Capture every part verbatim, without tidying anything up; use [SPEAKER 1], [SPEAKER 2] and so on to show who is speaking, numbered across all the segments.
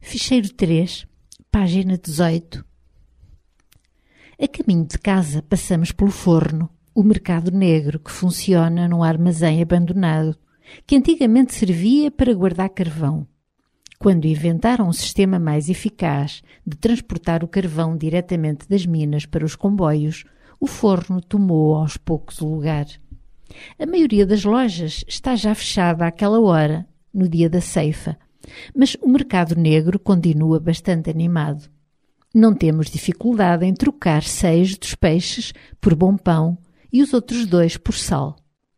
[SPEAKER 1] Ficheiro três, página dezoito. A caminho de casa passamos pelo forno, o mercado negro que funciona num armazém abandonado, que antigamente servia para guardar carvão. Quando inventaram um sistema mais eficaz de transportar o carvão diretamente das minas para os comboios, o forno tomou aos poucos o lugar. A maioria das lojas está já fechada àquela hora, no dia da ceifa, mas o mercado negro continua bastante animado. Não temos dificuldade em trocar seis dos peixes por bom pão e os outros dois por sal.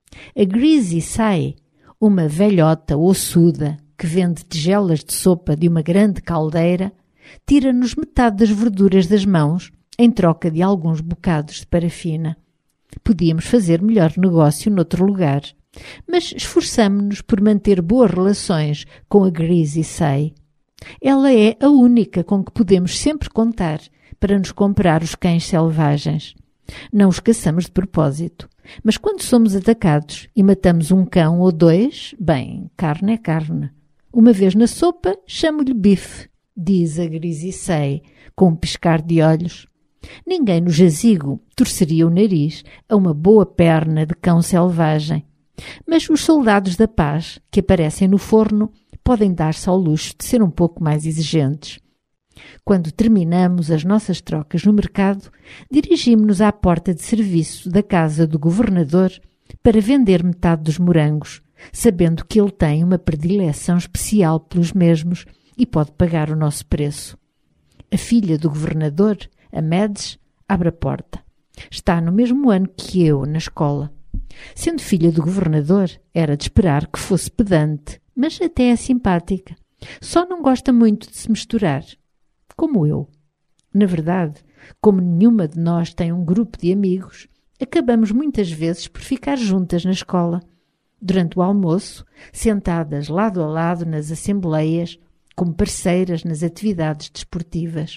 [SPEAKER 1] A Greasy Sai, uma velhota ossuda que vende tigelas de sopa de uma grande caldeira, tira-nos metade das verduras das mãos em troca de alguns bocados de parafina. Podíamos fazer melhor negócio noutro lugar, mas esforçamo-nos por manter boas relações com a Greasy Sai. Ela é a única com que podemos sempre contar para nos comprar os cães selvagens. Não os caçamos de propósito, mas quando somos atacados e matamos um cão ou dois, bem, carne é carne. Uma vez na sopa, chamo-lhe bife, diz a Greasy Sai, com um piscar de olhos. Ninguém no jazigo torceria o nariz a uma boa perna de cão selvagem. Mas os soldados da paz que aparecem no forno podem dar-se ao luxo de ser um pouco mais exigentes. Quando terminamos as nossas trocas no mercado, dirigimos-nos à porta de serviço da casa do governador para vender metade dos morangos, sabendo que ele tem uma predileção especial pelos mesmos e pode pagar o nosso preço. A filha do governador, a Mads, abre a porta. Está no mesmo ano que eu na escola. Sendo filha do governador, era de esperar que fosse pedante, mas até é simpática. Só não gosta muito de se misturar, como eu. Na verdade, como nenhuma de nós tem um grupo de amigos, acabamos muitas vezes por ficar juntas na escola. Durante o almoço, sentadas lado a lado nas assembleias, como parceiras nas atividades desportivas.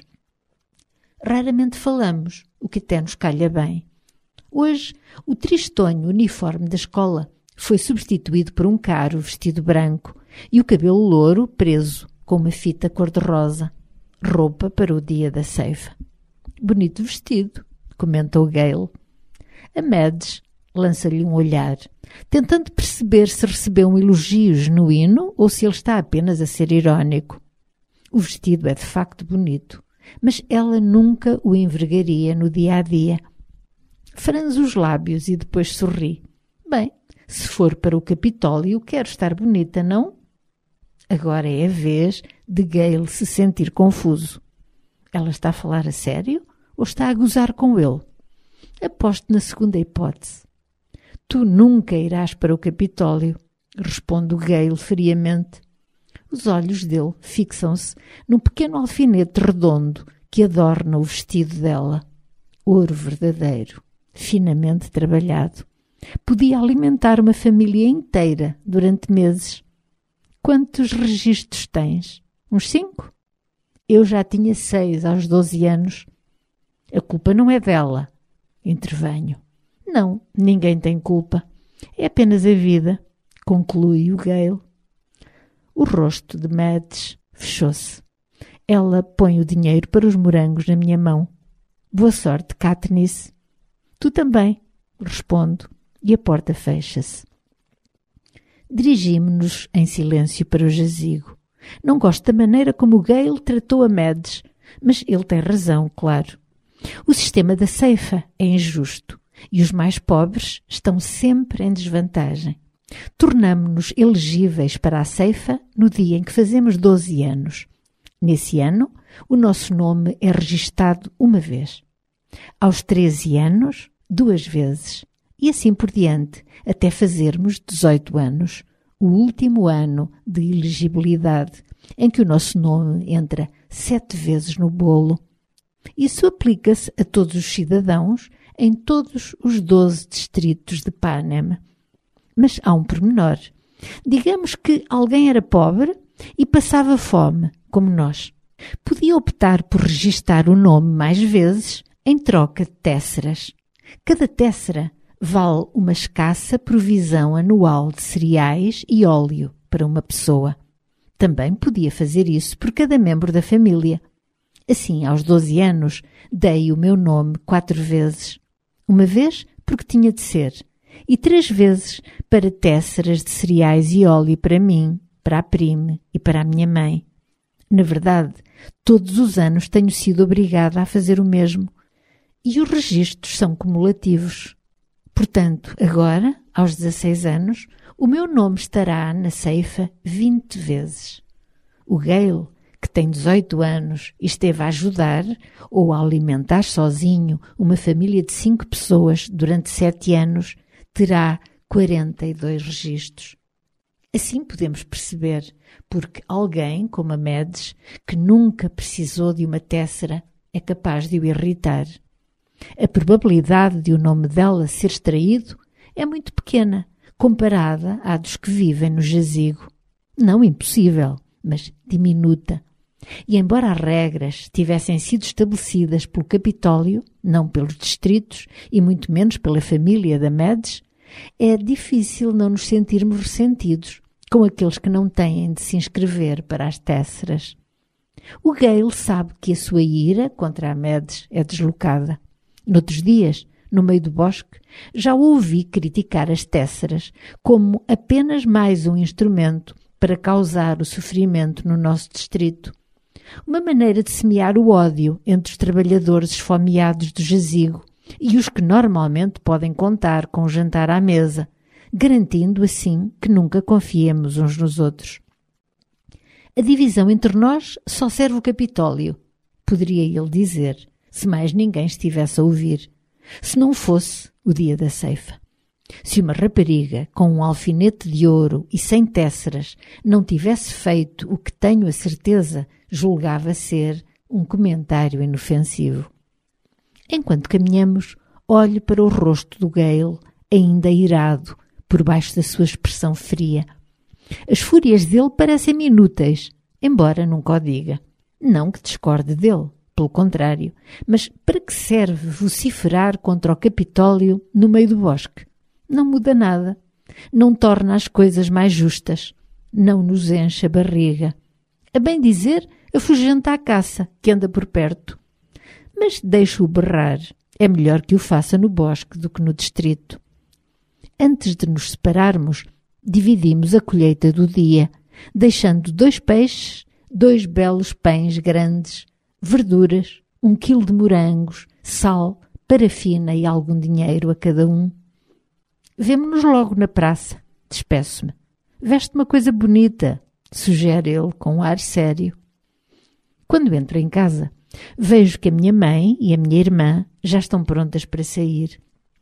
[SPEAKER 1] Raramente falamos, o que até nos calha bem. Hoje, o tristonho uniforme da escola foi substituído por um caro vestido branco e o cabelo louro preso com uma fita cor-de-rosa. Roupa para o dia da ceifa. Bonito vestido, comentou Gale. A Mads lança-lhe um olhar, tentando perceber se recebeu um elogio genuíno ou se ele está apenas a ser irónico. O vestido é de facto bonito, mas ela nunca o envergaria no dia a dia. Franze os lábios e depois sorri. Bem, se for para o Capitólio, quero estar bonita, não? Agora é a vez de Gale se sentir confuso. Ela está a falar a sério ou está a gozar com ele? Aposto na segunda hipótese. Tu nunca irás para o Capitólio, responde o Gale friamente. Os olhos dele fixam-se num pequeno alfinete redondo que adorna o vestido dela. Ouro verdadeiro, finamente trabalhado. Podia alimentar uma família inteira durante meses. Quantos registros tens? Uns cinco? Eu já tinha seis aos doze anos. A culpa não é dela, intervenho. Não, ninguém tem culpa. É apenas a vida, conclui o Gale. O rosto de Mads fechou-se. Ela põe o dinheiro para os morangos na minha mão. Boa sorte, Katniss. Tu também, respondo, e a porta fecha-se. Dirigimo-nos em silêncio para o jazigo. Não gosto da maneira como o Gale tratou a Mads, mas ele tem razão, claro. O sistema da ceifa é injusto e os mais pobres estão sempre em desvantagem. Tornamo-nos elegíveis para a ceifa no dia em que fazemos doze anos. Nesse ano, o nosso nome é registado uma vez. Aos treze anos, duas vezes. E assim por diante, até fazermos dezoito anos, o último ano de elegibilidade, em que o nosso nome entra sete vezes no bolo. Isso aplica-se a todos os cidadãos em todos os doze distritos de Panem. Mas há um pormenor. Digamos que alguém era pobre e passava fome, como nós. Podia optar por registar o nome mais vezes em troca de tésseras. Cada téssera vale uma escassa provisão anual de cereais e óleo para uma pessoa. Também podia fazer isso por cada membro da família. Assim, aos doze anos, dei o meu nome quatro vezes. Uma vez porque tinha de ser, e três vezes para tésseras de cereais e óleo para mim, para a prima e para a minha mãe. Na verdade, todos os anos tenho sido obrigada a fazer o mesmo, e os registros são cumulativos. Portanto, agora, aos dezasseis anos, o meu nome estará na ceifa vinte vezes. O Gayle, que tem dezoito anos e esteve a ajudar ou a alimentar sozinho uma família de cinco pessoas durante sete anos, terá quarenta e dois registros. Assim podemos perceber porque alguém como a Mads, que nunca precisou de uma téssera, é capaz de o irritar. A probabilidade de o nome dela ser extraído é muito pequena, comparada à dos que vivem no jazigo. Não impossível, mas diminuta. E embora as regras tivessem sido estabelecidas pelo Capitólio, não pelos distritos e muito menos pela família da Mads, é difícil não nos sentirmos ressentidos com aqueles que não têm de se inscrever para as tésseras. O Gayle sabe que a sua ira contra a Mads é deslocada. Noutros dias, no meio do bosque, já o ouvi criticar as tésseras como apenas mais um instrumento para causar o sofrimento no nosso distrito. Uma maneira de semear o ódio entre os trabalhadores esfomeados do jazigo e os que normalmente podem contar com o jantar à mesa, garantindo assim que nunca confiemos uns nos outros. A divisão entre nós só serve o Capitólio, poderia ele dizer, se mais ninguém estivesse a ouvir, se não fosse o dia da ceifa. Se uma rapariga com um alfinete de ouro e sem tésseras não tivesse feito o que tenho a certeza julgava ser um comentário inofensivo. Enquanto caminhamos, olho para o rosto do Gayle, ainda irado, por baixo da sua expressão fria. As fúrias dele parecem-me inúteis, embora nunca o diga. Não que discorde dele, pelo contrário, mas para que serve vociferar contra o Capitólio no meio do bosque? Não muda nada, não torna as coisas mais justas, não nos enche a barriga. A bem dizer, afugenta a caça que anda por perto. Mas deixo-o berrar, é melhor que o faça no bosque do que no distrito. Antes de nos separarmos, dividimos a colheita do dia, deixando dois peixes, dois belos pães grandes, verduras, um quilo de morangos, sal, parafina e algum dinheiro a cada um. Vemo-nos logo na praça, despeço-me. Veste uma coisa bonita, sugere ele com um ar sério. Quando entro em casa, vejo que a minha mãe e a minha irmã já estão prontas para sair.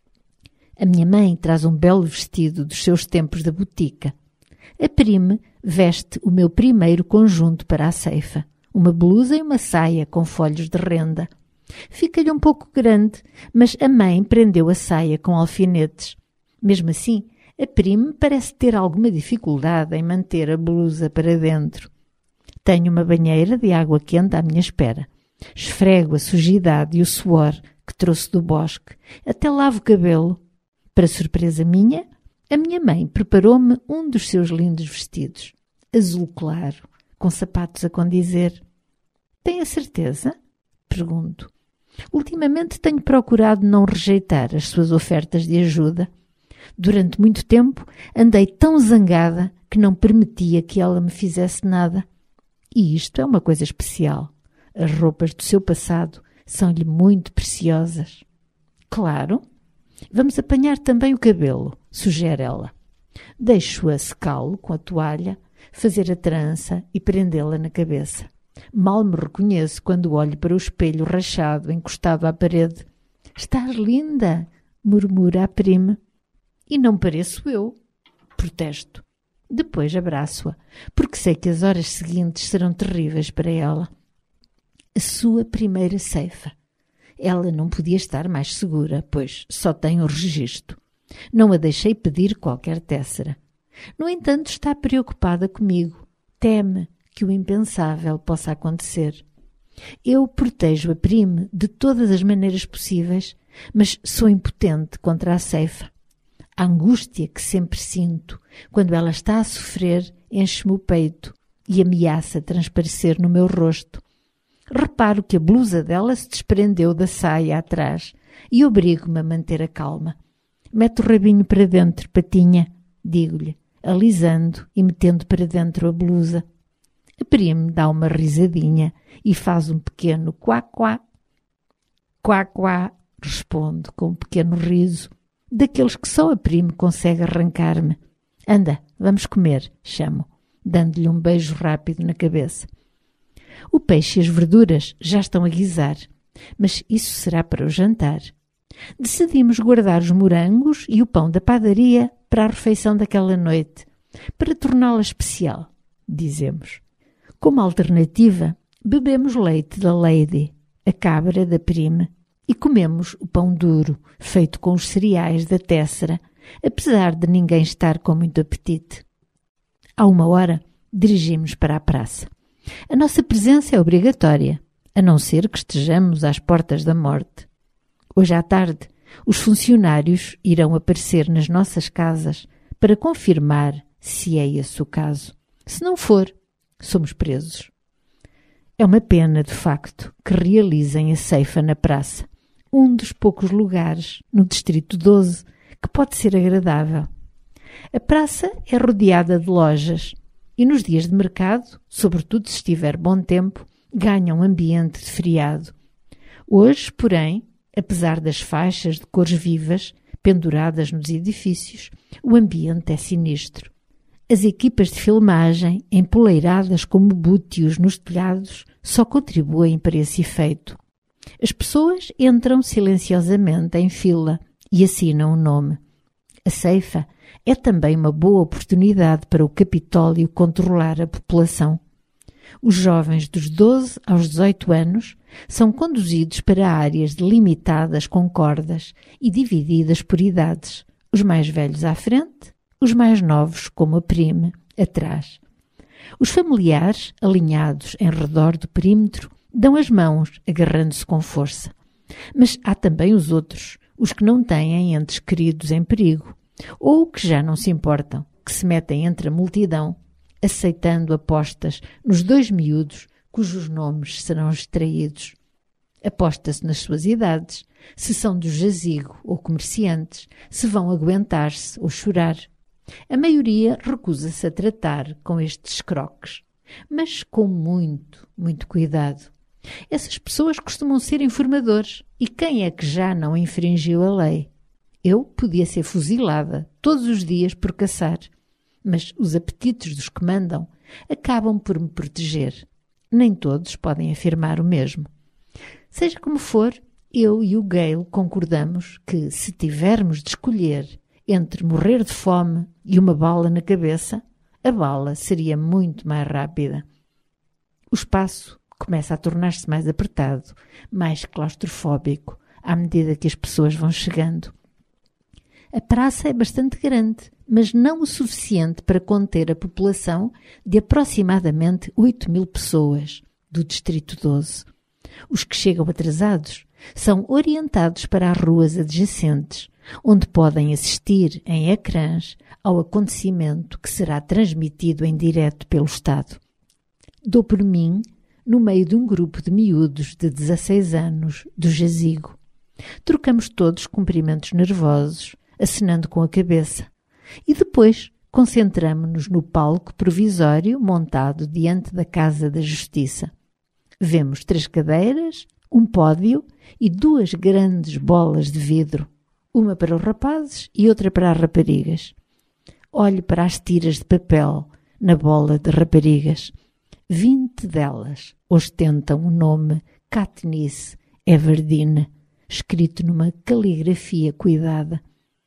[SPEAKER 1] A minha mãe traz um belo vestido dos seus tempos da botica. A prima veste o meu primeiro conjunto para a ceifa, uma blusa e uma saia com folhos de renda. Fica-lhe um pouco grande, mas a mãe prendeu a saia com alfinetes. Mesmo assim, a prima parece ter alguma dificuldade em manter a blusa para dentro. Tenho uma banheira de água quente à minha espera. Esfrego a sujidade e o suor que trouxe do bosque. Até lavo o cabelo. Para surpresa minha, a minha mãe preparou-me um dos seus lindos vestidos. Azul claro, com sapatos a condizer. Tem a certeza? Pergunto. Ultimamente tenho procurado não rejeitar as suas ofertas de ajuda. Durante muito tempo andei tão zangada que não permitia que ela me fizesse nada. E isto é uma coisa especial. As roupas do seu passado são-lhe muito preciosas. Claro. Vamos apanhar também o cabelo, sugere ela. Deixo-a secá-lo com a toalha, fazer a trança e prendê-la na cabeça. Mal me reconheço quando olho para o espelho rachado encostado à parede. Estás linda, murmura a prima. E não pareço eu, protesto. Depois abraço-a, porque sei que as horas seguintes serão terríveis para ela. A sua primeira ceifa. Ela não podia estar mais segura, pois só tem o registro. Não a deixei pedir qualquer téssera. No entanto, está preocupada comigo. Teme que o impensável possa acontecer. Eu protejo a prima de todas as maneiras possíveis, mas sou impotente contra a ceifa. A angústia que sempre sinto quando ela está a sofrer enche-me o peito e ameaça transparecer no meu rosto. Reparo que a blusa dela se desprendeu da saia atrás e obrigo-me a manter a calma. Mete o rabinho para dentro, patinha, digo-lhe, alisando e metendo para dentro a blusa. A prima dá uma risadinha e faz um pequeno quá-quá. Quá-quá, respondo com um pequeno riso, daqueles que só a prima consegue arrancar-me. Anda, vamos comer, chamo, dando-lhe um beijo rápido na cabeça. O peixe e as verduras já estão a guisar, mas isso será para o jantar. Decidimos guardar os morangos e o pão da padaria para a refeição daquela noite, para torná-la especial, dizemos. Como alternativa, bebemos leite da Lady, a cabra da prima, e comemos o pão duro, feito com os cereais da Tessera, apesar de ninguém estar com muito apetite. À uma hora, dirigimos para a praça. A nossa presença é obrigatória, a não ser que estejamos às portas da morte. Hoje à tarde, os funcionários irão aparecer nas nossas casas para confirmar se é esse o caso. Se não for, somos presos. É uma pena, de facto, que realizem a ceifa na praça, um dos poucos lugares no Distrito doze que pode ser agradável. A praça é rodeada de lojas e nos dias de mercado, sobretudo se estiver bom tempo, ganha um ambiente de feriado. Hoje, porém, apesar das faixas de cores vivas penduradas nos edifícios, o ambiente é sinistro. As equipas de filmagem, empoleiradas como bútios nos telhados, só contribuem para esse efeito. As pessoas entram silenciosamente em fila e assinam o nome. A ceifa é também uma boa oportunidade para o Capitólio controlar a população. Os jovens dos doze aos dezoito anos são conduzidos para áreas delimitadas com cordas e divididas por idades, os mais velhos à frente, os mais novos, como a prima, atrás. Os familiares, alinhados em redor do perímetro, dão as mãos, agarrando-se com força. Mas há também os outros, os que não têm entes queridos em perigo, ou que já não se importam, que se metem entre a multidão, aceitando apostas nos dois miúdos cujos nomes serão extraídos. Aposta-se nas suas idades, se são do jazigo ou comerciantes, se vão aguentar-se ou chorar. A maioria recusa-se a tratar com estes croques, mas com muito, muito cuidado. Essas pessoas costumam ser informadores, e quem é que já não infringiu a lei? Eu podia ser fuzilada todos os dias por caçar, mas os apetites dos que mandam acabam por me proteger. Nem todos podem afirmar o mesmo. Seja como for, eu e o Gale concordamos que, se tivermos de escolher entre morrer de fome e uma bala na cabeça, a bala seria muito mais rápida. O espaço começa a tornar-se mais apertado, mais claustrofóbico, à medida que as pessoas vão chegando. A praça é bastante grande, mas não o suficiente para conter a população de aproximadamente oito mil pessoas do Distrito doze. Os que chegam atrasados são orientados para as ruas adjacentes, onde podem assistir em ecrãs ao acontecimento que será transmitido em direto pelo Estado. Dou por mim no meio de um grupo de miúdos de dezasseis anos do jazigo. Trocamos todos cumprimentos nervosos, acenando com a cabeça, e depois concentramo-nos no palco provisório montado diante da Casa da Justiça. Vemos três cadeiras, um pódio e duas grandes bolas de vidro, uma para os rapazes e outra para as raparigas. Olho para as tiras de papel na bola de raparigas. Vinte delas ostentam o nome Katniss Everdeen, escrito numa caligrafia cuidada.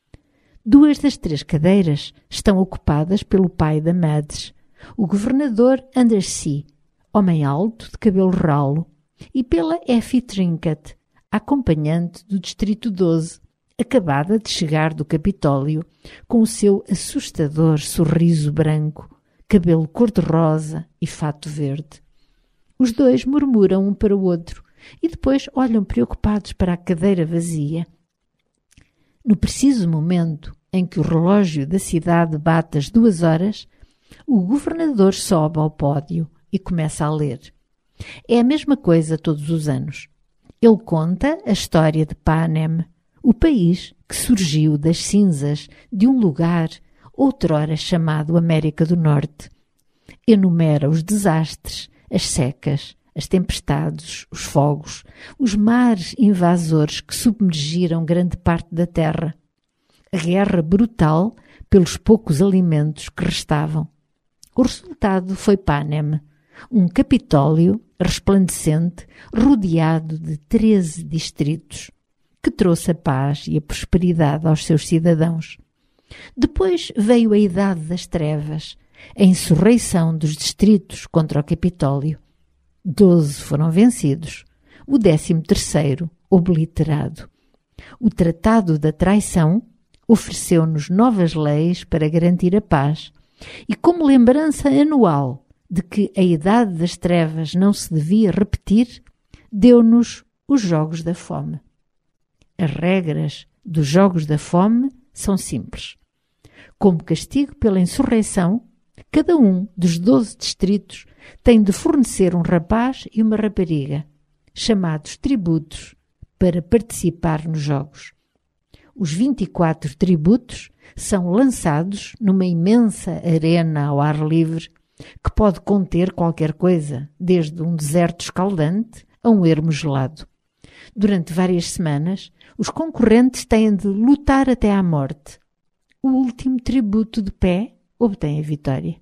[SPEAKER 1] Duas das três cadeiras estão ocupadas pelo pai da Mads, o governador Undersea, homem alto de cabelo ralo, e pela Effie Trinket, a acompanhante do Distrito doze, acabada de chegar do Capitólio com o seu assustador sorriso branco, cabelo cor-de-rosa e fato verde. Os dois murmuram um para o outro e depois olham preocupados para a cadeira vazia. No preciso momento em que o relógio da cidade bate as duas horas, O governador sobe ao pódio e começa a ler. É a mesma coisa todos os anos. Ele conta a história de Panem, o país que surgiu das cinzas de um lugar outrora chamado América do Norte. Enumera os desastres, as secas, as tempestades, os fogos, os mares invasores que submergiram grande parte da terra, a guerra brutal pelos poucos alimentos que restavam. O resultado foi Panem, um Capitólio resplandecente rodeado de treze distritos, que trouxe a paz e a prosperidade aos seus cidadãos. Depois veio a Idade das Trevas, a insurreição dos distritos contra o Capitólio. Doze foram vencidos, o décimo terceiro obliterado. O Tratado da Traição ofereceu-nos novas leis para garantir a paz e, como lembrança anual de que a Idade das Trevas não se devia repetir, deu-nos os Jogos da Fome. As regras dos Jogos da Fome são simples. Como castigo pela insurreição, cada um dos doze distritos tem de fornecer um rapaz e uma rapariga, chamados tributos, para participar nos jogos. Os vinte e quatro tributos são lançados numa imensa arena ao ar livre, que pode conter qualquer coisa, desde um deserto escaldante a um ermo gelado. Durante várias semanas, os concorrentes têm de lutar até à morte. O último tributo de pé obtém a vitória.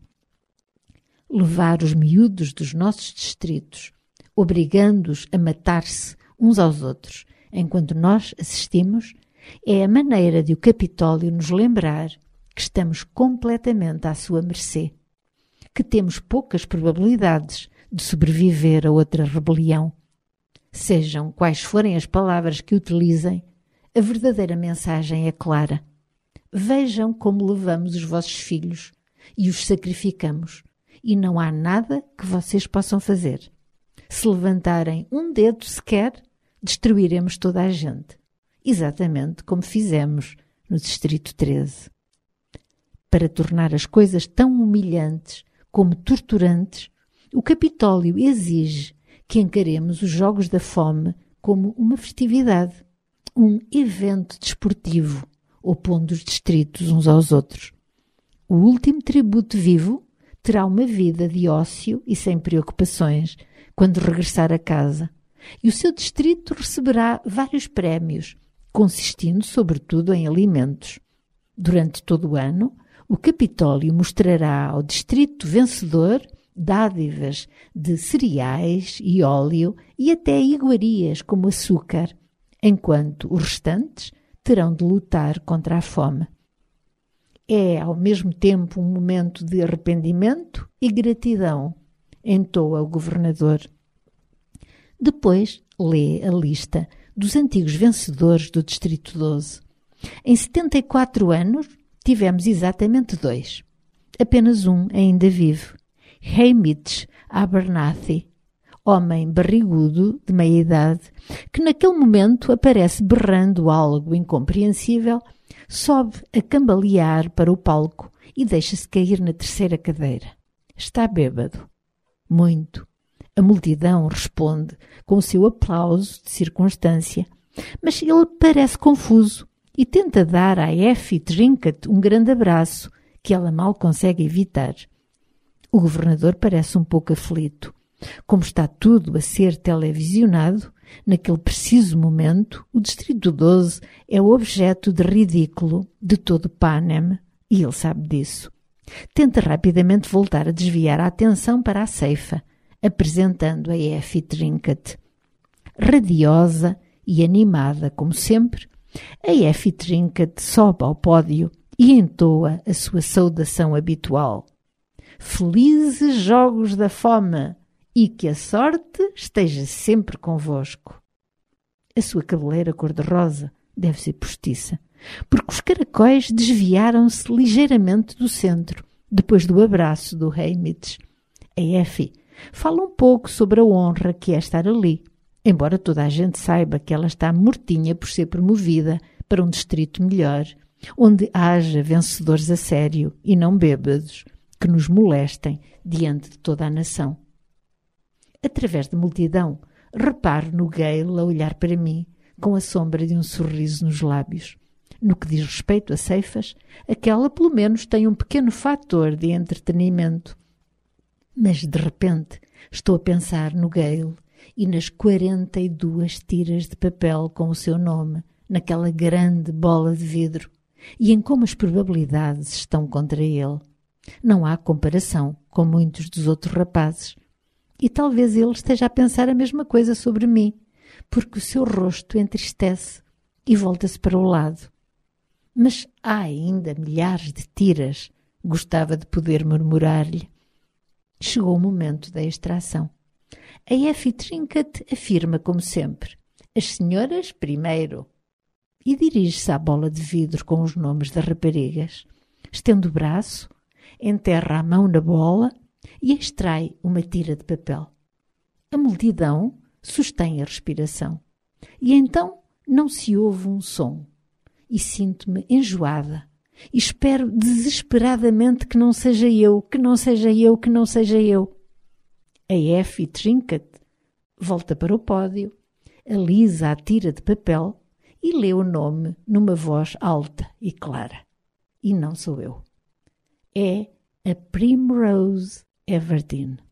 [SPEAKER 1] Levar os miúdos dos nossos distritos, obrigando-os a matar-se uns aos outros, enquanto nós assistimos, é a maneira de o Capitólio nos lembrar que estamos completamente à sua mercê, que temos poucas probabilidades de sobreviver a outra rebelião. Sejam quais forem as palavras que utilizem, a verdadeira mensagem é clara. Vejam como levamos os vossos filhos e os sacrificamos, e não há nada que vocês possam fazer. Se levantarem um dedo sequer, destruiremos toda a gente, exatamente como fizemos no Distrito treze. Para tornar as coisas tão humilhantes como torturantes, o Capitólio exige que encaremos os Jogos da Fome como uma festividade, um evento desportivo, opondo os distritos uns aos outros. O último tributo vivo terá uma vida de ócio e sem preocupações quando regressar a casa, e o seu distrito receberá vários prémios, consistindo sobretudo em alimentos. Durante todo o ano, o Capitólio mostrará ao distrito vencedor dádivas de cereais e óleo e até iguarias como açúcar, enquanto os restantes terão de lutar contra a fome. É, ao mesmo tempo, um momento de arrependimento e gratidão, entoa o governador. Depois lê a lista dos antigos vencedores do Distrito doze. Em setenta e quatro anos, tivemos exatamente dois. Apenas um ainda vive. Hamish Abernathy, homem barrigudo de meia-idade, que naquele momento aparece berrando algo incompreensível, sobe a cambalear para o palco e deixa-se cair na terceira cadeira. Está bêbado. Muito. A multidão responde com o seu aplauso de circunstância, mas ele parece confuso e tenta dar a Effie Trinket um grande abraço, que ela mal consegue evitar. O governador parece um pouco aflito. Como está tudo a ser televisionado, naquele preciso momento, o Distrito doze é o objeto de ridículo de todo Panem, e ele sabe disso. Tenta rapidamente voltar a desviar a atenção para a ceifa, apresentando a Effie Trinket. Radiosa e animada, como sempre, a Effie Trinket sobe ao pódio e entoa a sua saudação habitual. Felizes Jogos da Fome e que a sorte esteja sempre convosco. A sua cabeleira cor-de-rosa deve ser postiça, porque os caracóis desviaram-se ligeiramente do centro, depois do abraço do Hamish. A Effie fala um pouco sobre a honra que é estar ali, embora toda a gente saiba que ela está mortinha por ser promovida para um distrito melhor, onde haja vencedores a sério e não bêbados, que nos molestem diante de toda a nação. Através da multidão, reparo no Gale a olhar para mim, com a sombra de um sorriso nos lábios. No que diz respeito a ceifas, aquela pelo menos tem um pequeno fator de entretenimento. Mas, de repente, estou a pensar no Gale e nas quarenta e duas tiras de papel com o seu nome, naquela grande bola de vidro, e em como as probabilidades estão contra ele. Não há comparação com muitos dos outros rapazes. E talvez ele esteja a pensar a mesma coisa sobre mim, porque o seu rosto entristece e volta-se para o lado. Mas há ainda milhares de tiras, gostava de poder murmurar-lhe. Chegou o momento da extração. A Effie Trinket afirma como sempre, as senhoras primeiro, e dirige-se à bola de vidro com os nomes das raparigas. Estende o braço, enterra a mão na bola e extrai uma tira de papel. A multidão sustém a respiração. E então não se ouve um som. E sinto-me enjoada. E espero desesperadamente que não seja eu, que não seja eu, que não seja eu. A Effie Trinket volta para o pódio, alisa a tira de papel e lê o nome numa voz alta e clara. E não sou eu. É a Primrose Everdeen.